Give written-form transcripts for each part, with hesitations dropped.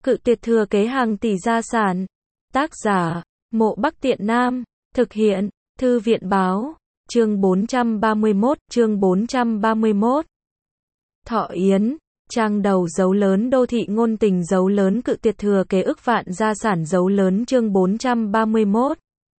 Cự tuyệt thừa kế hàng tỷ gia sản. Tác giả, Mộ Bắc Tiện Nam. Thực hiện, Thư viện báo. Chương 431. Thọ Yến. Trang đầu dấu lớn đô thị ngôn tình dấu lớn cự tuyệt thừa kế ức vạn gia sản dấu lớn chương 431.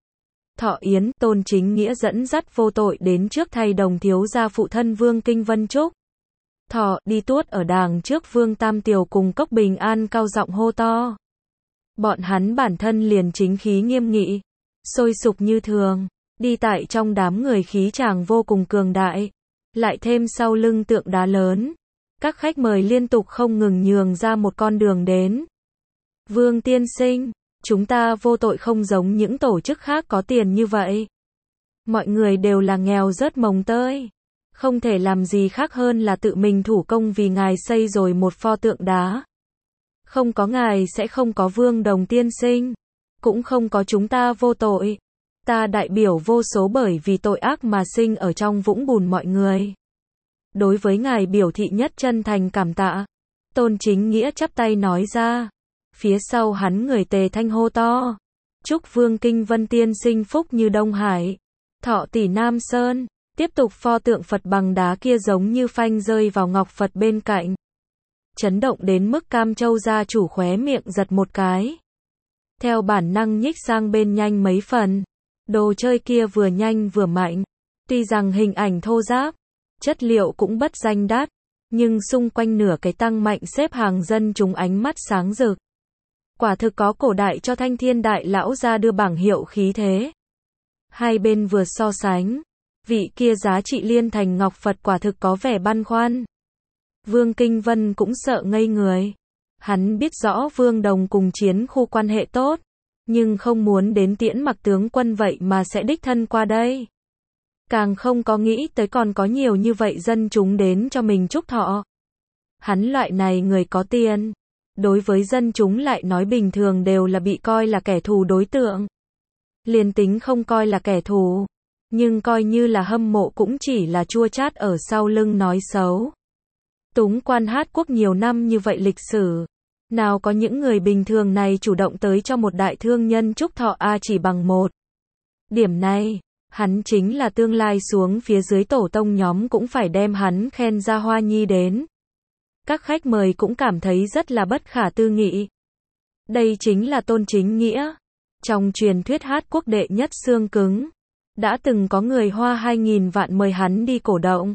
Thọ Yến, Tôn Chính Nghĩa dẫn dắt vô tội đến trước thay đồng thiếu gia phụ thân Vương Kinh Vân Trúc. Thọ, đi tuốt ở đàng trước Vương Tam Tiều cùng Cốc Bình An cao giọng hô to. Bọn hắn bản thân liền chính khí nghiêm nghị, sôi sục như thường, đi tại trong đám người khí chàng vô cùng cường đại, lại thêm sau lưng tượng đá lớn. Các khách mời liên tục không ngừng nhường ra một con đường đến. Vương tiên sinh, chúng ta vô tội không giống những tổ chức khác có tiền như vậy. Mọi người đều là nghèo rớt mồng tơi. Không thể làm gì khác hơn là tự mình thủ công vì ngài xây rồi một pho tượng đá. Không có ngài sẽ không có Vương Đồng tiên sinh. Cũng không có chúng ta vô tội. Ta đại biểu vô số bởi vì tội ác mà sinh ở trong vũng bùn mọi người. Đối với ngài biểu thị nhất chân thành cảm tạ. Tôn Chính Nghĩa chắp tay nói ra. Phía sau hắn người tề thanh hô to. Chúc Vương Kinh Vân tiên sinh phúc như Đông Hải. Thọ tỷ Nam Sơn. Tiếp tục pho tượng Phật bằng đá kia giống như phanh rơi vào ngọc Phật bên cạnh. Chấn động đến mức Cam Châu gia chủ khóe miệng giật một cái. Theo bản năng nhích sang bên nhanh mấy phần. Đồ chơi kia vừa nhanh vừa mạnh. Tuy rằng hình ảnh thô ráp, chất liệu cũng bất danh đắt, nhưng xung quanh nửa cái tăng mạnh xếp hàng dân chúng ánh mắt sáng rực. Quả thực có cổ đại cho Thanh Thiên đại lão ra đưa bảng hiệu khí thế. Hai bên vừa so sánh, vị kia giá trị liên thành ngọc Phật quả thực có vẻ băn khoăn. Vương Kinh Vân cũng sợ ngây người. Hắn biết rõ Vương Đồng cùng chiến khu quan hệ tốt, nhưng không muốn đến tiễn mặc tướng quân vậy mà sẽ đích thân qua đây. Càng không có nghĩ tới còn có nhiều như vậy dân chúng đến cho mình chúc thọ. Hắn loại này người có tiền, đối với dân chúng lại nói bình thường đều là bị coi là kẻ thù đối tượng. Liền tính không coi là kẻ thù, nhưng coi như là hâm mộ cũng chỉ là chua chát ở sau lưng nói xấu. Túng quan hát quốc nhiều năm như vậy lịch sử, nào có những người bình thường này chủ động tới cho một đại thương nhân chúc thọ chỉ bằng một. Điểm này, hắn chính là tương lai xuống phía dưới tổ tông nhóm cũng phải đem hắn khen ra hoa nhi đến. Các khách mời cũng cảm thấy rất là bất khả tư nghị. Đây chính là Tôn Chính Nghĩa. Trong truyền thuyết hát quốc đệ nhất xương cứng. Đã từng có người hoa 2.000 vạn mời hắn đi cổ động.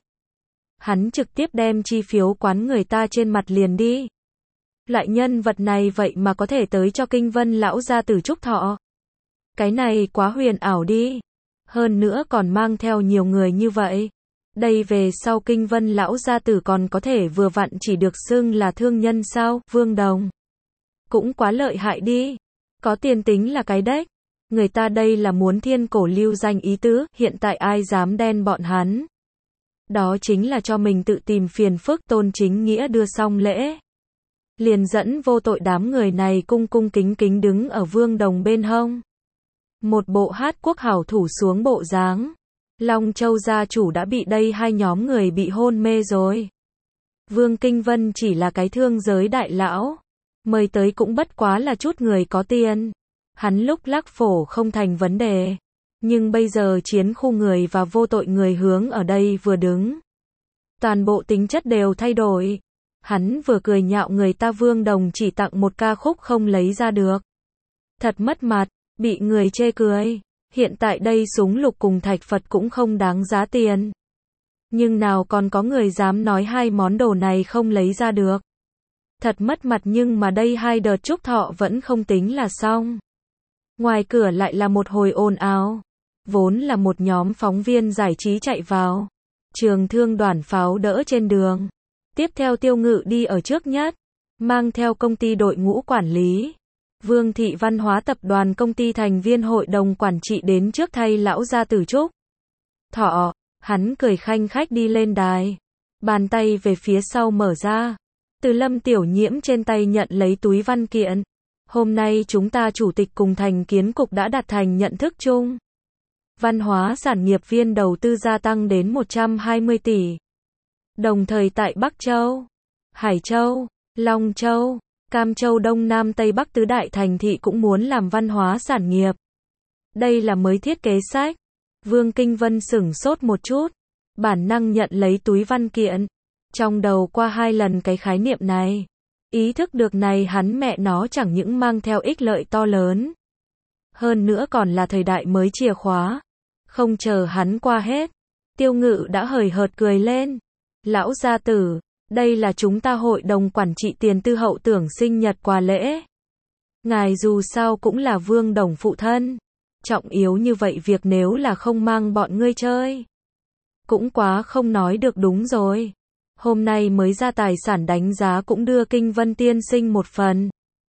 Hắn trực tiếp đem chi phiếu quán người ta trên mặt liền đi. Loại nhân vật này vậy mà có thể tới cho Kinh Vân lão gia tử chúc thọ. Cái này quá huyền ảo đi. Hơn nữa còn mang theo nhiều người như vậy. Đây về sau Kinh Vân lão gia tử còn có thể vừa vặn chỉ được xưng là thương nhân sao, Vương Đồng. Cũng quá lợi hại đi. Có tiền tính là cái đếch. Người ta đây là muốn thiên cổ lưu danh ý tứ, hiện tại ai dám đen bọn hắn. Đó chính là cho mình tự tìm phiền phức. Tôn Chính Nghĩa đưa xong lễ. Liền dẫn vô tội đám người này cung cung kính kính đứng ở Vương Đồng bên hông. Một bộ hát quốc hảo thủ xuống bộ dáng. Long Châu gia chủ đã bị đây hai nhóm người bị hôn mê rồi. Vương Kinh Vân chỉ là cái thương giới đại lão. Mời tới cũng bất quá là chút người có tiền. Hắn lúc lắc phổ không thành vấn đề. Nhưng bây giờ chiến khu người và vô tội người hướng ở đây vừa đứng. Toàn bộ tính chất đều thay đổi. Hắn vừa cười nhạo người ta Vương Đồng chỉ tặng một ca khúc không lấy ra được. Thật mất mặt, bị người chê cười. Hiện tại đây súng lục cùng thạch Phật cũng không đáng giá tiền. Nhưng nào còn có người dám nói hai món đồ này không lấy ra được. Thật mất mặt nhưng mà đây hai đợt chúc thọ vẫn không tính là xong. Ngoài cửa lại là một hồi ồn ào. Vốn là một nhóm phóng viên giải trí chạy vào. Trường thương đoàn pháo đỡ trên đường. Tiếp theo Tiêu Ngự đi ở trước nhất. Mang theo công ty đội ngũ quản lý. Vương Thị Văn hóa tập đoàn công ty thành viên hội đồng quản trị đến trước thay lão gia tử chúc thọ. Hắn cười khanh khách đi lên đài. Bàn tay về phía sau mở ra. Từ Lâm Tiểu Nhiễm trên tay nhận lấy túi văn kiện. Hôm nay chúng ta chủ tịch cùng thành kiến cục đã đạt thành nhận thức chung. Văn hóa sản nghiệp viên đầu tư gia tăng đến 120 tỷ. Đồng thời tại Bắc Châu, Hải Châu, Long Châu, Cam Châu Đông Nam Tây Bắc tứ đại thành thị cũng muốn làm văn hóa sản nghiệp. Đây là mới thiết kế sách. Vương Kinh Vân sửng sốt một chút, bản năng nhận lấy túi văn kiện. Trong đầu qua 2 lần cái khái niệm này. Ý thức được này hắn mẹ nó chẳng những mang theo ích lợi to lớn. Hơn nữa còn là thời đại mới chìa khóa. Không chờ hắn qua hết. Tiêu Ngự đã hời hợt cười lên. Lão gia tử, đây là chúng ta hội đồng quản trị tiền tư hậu tưởng sinh nhật quà lễ. Ngài dù sao cũng là Vương Đồng phụ thân. Trọng yếu như vậy việc nếu là không mang bọn ngươi chơi. Cũng quá không nói được đúng rồi. Hôm nay mới ra tài sản đánh giá cũng đưa Kinh Vân tiên sinh một phần.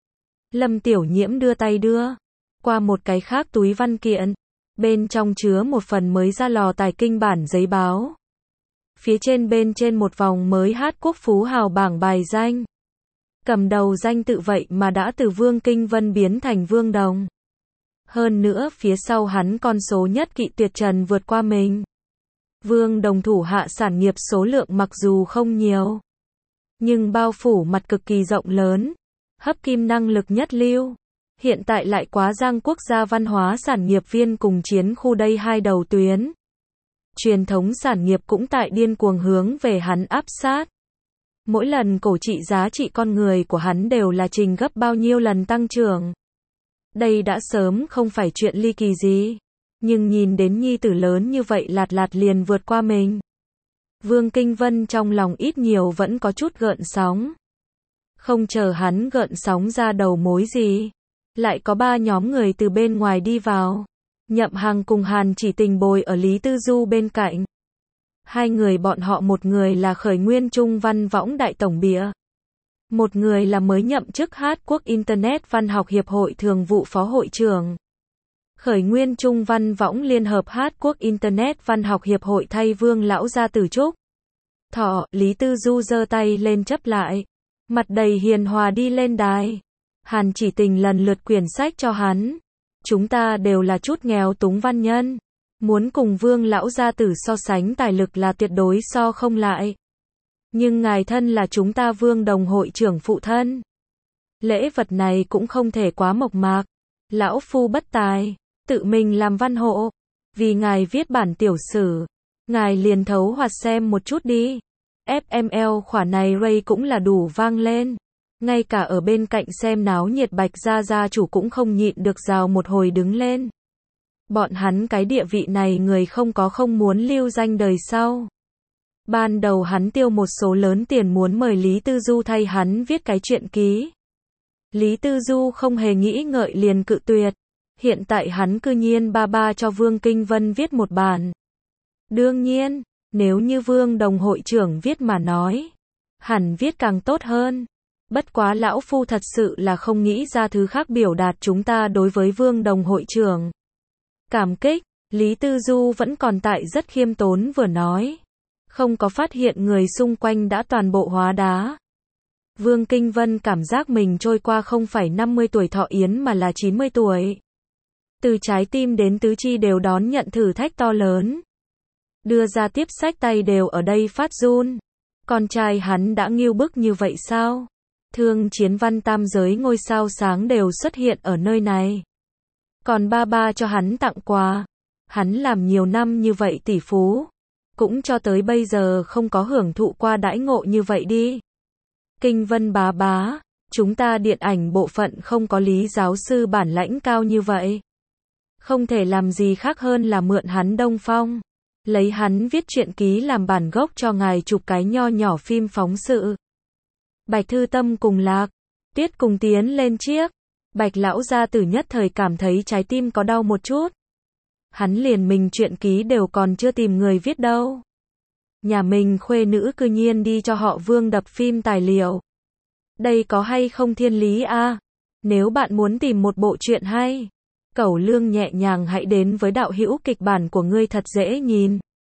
Lâm Tiểu Nhiễm đưa tay đưa qua một cái khác túi văn kiện. Bên trong chứa một phần mới ra lò tài kinh bản giấy báo. Phía trên bên trên một vòng mới hát quốc phú hào bảng bài danh. Cầm đầu danh tự vậy mà đã từ Vương Kinh Vân biến thành Vương Đồng. Hơn nữa phía sau hắn con số nhất kỵ tuyệt trần vượt qua mình. Vương Đồng thủ hạ sản nghiệp số lượng mặc dù không nhiều, nhưng bao phủ mặt cực kỳ rộng lớn, hấp kim năng lực nhất lưu. Hiện tại lại quá Giang Quốc gia văn hóa sản nghiệp viên cùng chiến khu đây hai đầu tuyến. Truyền thống sản nghiệp cũng tại điên cuồng hướng về hắn áp sát. Mỗi lần cổ trị giá trị con người của hắn đều là trình gấp bao nhiêu lần tăng trưởng. Đây đã sớm không phải chuyện ly kỳ gì. Nhưng nhìn đến nhi tử lớn như vậy lạt liền vượt qua mình. Vương Kinh Vân trong lòng ít nhiều vẫn có chút gợn sóng. Không chờ hắn gợn sóng ra đầu mối gì. Lại có 3 nhóm người từ bên ngoài đi vào. Nhậm Hằng cùng Hàn Chỉ Tình bồi ở Lý Tư Du bên cạnh. Hai người bọn họ, một người là khởi nguyên Trung Văn Võng đại tổng bịa. Một người là mới nhậm chức Hát Quốc Internet Văn học Hiệp hội thường vụ phó hội trưởng. Khởi nguyên Trung Văn Võng liên hợp Hát Quốc Internet Văn học Hiệp hội thay Vương lão gia tử chúc thọ. Lý Tư Du giơ tay lên chấp lại. Mặt đầy hiền hòa đi lên đài. Hàn Chỉ Tình lần lượt quyển sách cho hắn. Chúng ta đều là chút nghèo túng văn nhân. Muốn cùng Vương lão gia tử so sánh tài lực là tuyệt đối so không lại. Nhưng ngài thân là chúng ta Vương Đồng hội trưởng phụ thân. Lễ vật này cũng không thể quá mộc mạc. Lão phu bất tài. Tự mình làm văn hộ. Vì ngài viết bản tiểu sử. Ngài liền thấu hoạt xem một chút đi. FML khỏa này Ray cũng là đủ vang lên. Ngay cả ở bên cạnh xem náo nhiệt Bạch gia chủ cũng không nhịn được rào một hồi đứng lên. Bọn hắn cái địa vị này người không muốn lưu danh đời sau. Ban đầu hắn tiêu một số lớn tiền muốn mời Lý Tư Du thay hắn viết cái truyện ký. Lý Tư Du không hề nghĩ ngợi liền cự tuyệt. Hiện tại hắn cư nhiên ba cho Vương Kinh Vân viết một bản. Đương nhiên, nếu như Vương Đồng hội trưởng viết mà nói, hẳn viết càng tốt hơn. Bất quá lão phu thật sự là không nghĩ ra thứ khác biểu đạt chúng ta đối với Vương Đồng hội trưởng. Cảm kích, Lý Tư Du vẫn còn tại rất khiêm tốn vừa nói. Không có phát hiện người xung quanh đã toàn bộ hóa đá. Vương Kinh Vân cảm giác mình trôi qua không phải 50 tuổi thọ yến mà là 90 tuổi. Từ trái tim đến tứ chi đều đón nhận thử thách to lớn. Đưa ra tiếp sách tay đều ở đây phát run. Con trai hắn đã nghiêu bức như vậy sao? Thương chiến văn tam giới ngôi sao sáng đều xuất hiện ở nơi này. Còn ba cho hắn tặng quà. Hắn làm nhiều năm như vậy tỷ phú. Cũng cho tới bây giờ không có hưởng thụ qua đãi ngộ như vậy đi. Kinh Vân bá, chúng ta điện ảnh bộ phận không có Lý giáo sư bản lãnh cao như vậy. Không thể làm gì khác hơn là mượn hắn Đông Phong. Lấy hắn viết truyện ký làm bản gốc cho ngài chụp cái nho nhỏ phim phóng sự. Bạch Thư Tâm cùng Lạc Tiết cùng tiến lên chiếc. Bạch lão gia tử nhất thời cảm thấy trái tim có đau một chút. Hắn liền mình truyện ký đều còn chưa tìm người viết đâu. Nhà mình khuê nữ cư nhiên đi cho họ Vương đập phim tài liệu. Đây có hay không thiên lý a? Nếu bạn muốn tìm một bộ truyện hay, Cẩu Lương nhẹ nhàng hãy đến với đạo hữu kịch bản của ngươi thật dễ nhìn.